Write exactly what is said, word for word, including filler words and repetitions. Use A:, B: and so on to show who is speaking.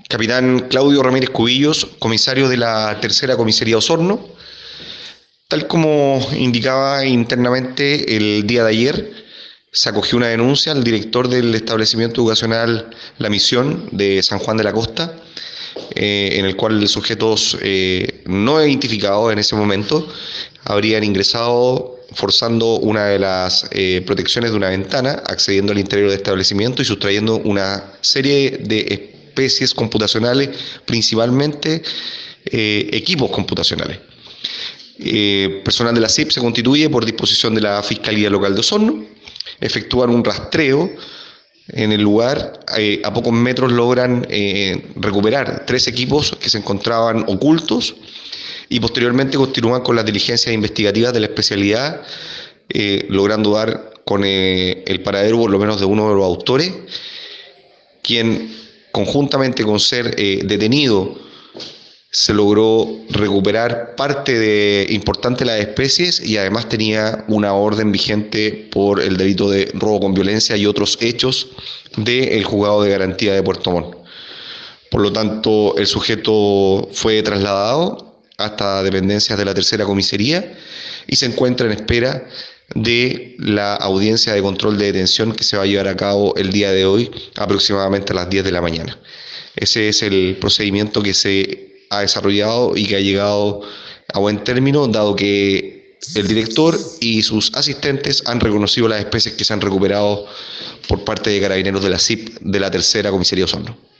A: Capitán Claudio Ramírez Cubillos, comisario de la Tercera Comisaría Osorno. Tal como indicaba internamente el día de ayer, se acogió una denuncia al director del establecimiento educacional La Misión de San Juan de la Costa, eh, en el cual sujetos eh, no identificados en ese momento habrían ingresado forzando una de las eh, protecciones de una ventana, accediendo al interior del establecimiento y sustrayendo una serie de especies computacionales, principalmente eh, equipos computacionales. Eh, personal de la C I P se constituye por disposición de la Fiscalía Local de Osorno, efectúan un rastreo en el lugar, eh, a pocos metros logran eh, recuperar tres equipos que se encontraban ocultos y posteriormente continúan con las diligencias investigativas de la especialidad, eh, logrando dar con eh, el paradero por lo menos de uno de los autores, quien conjuntamente con ser eh, detenido se logró recuperar parte de importante de las especies y además tenía una orden vigente por el delito de robo con violencia y otros hechos del juzgado de garantía de Puerto Montt. Por lo tanto, el sujeto fue trasladado hasta dependencias de la tercera comisaría y se encuentra en espera de la audiencia de control de detención que se va a llevar a cabo el día de hoy aproximadamente a las diez de la mañana. Ese es el procedimiento que se ha desarrollado y que ha llegado a buen término, dado que el director y sus asistentes han reconocido las especies que se han recuperado por parte de carabineros de la C I P de la tercera comisaría Osorno.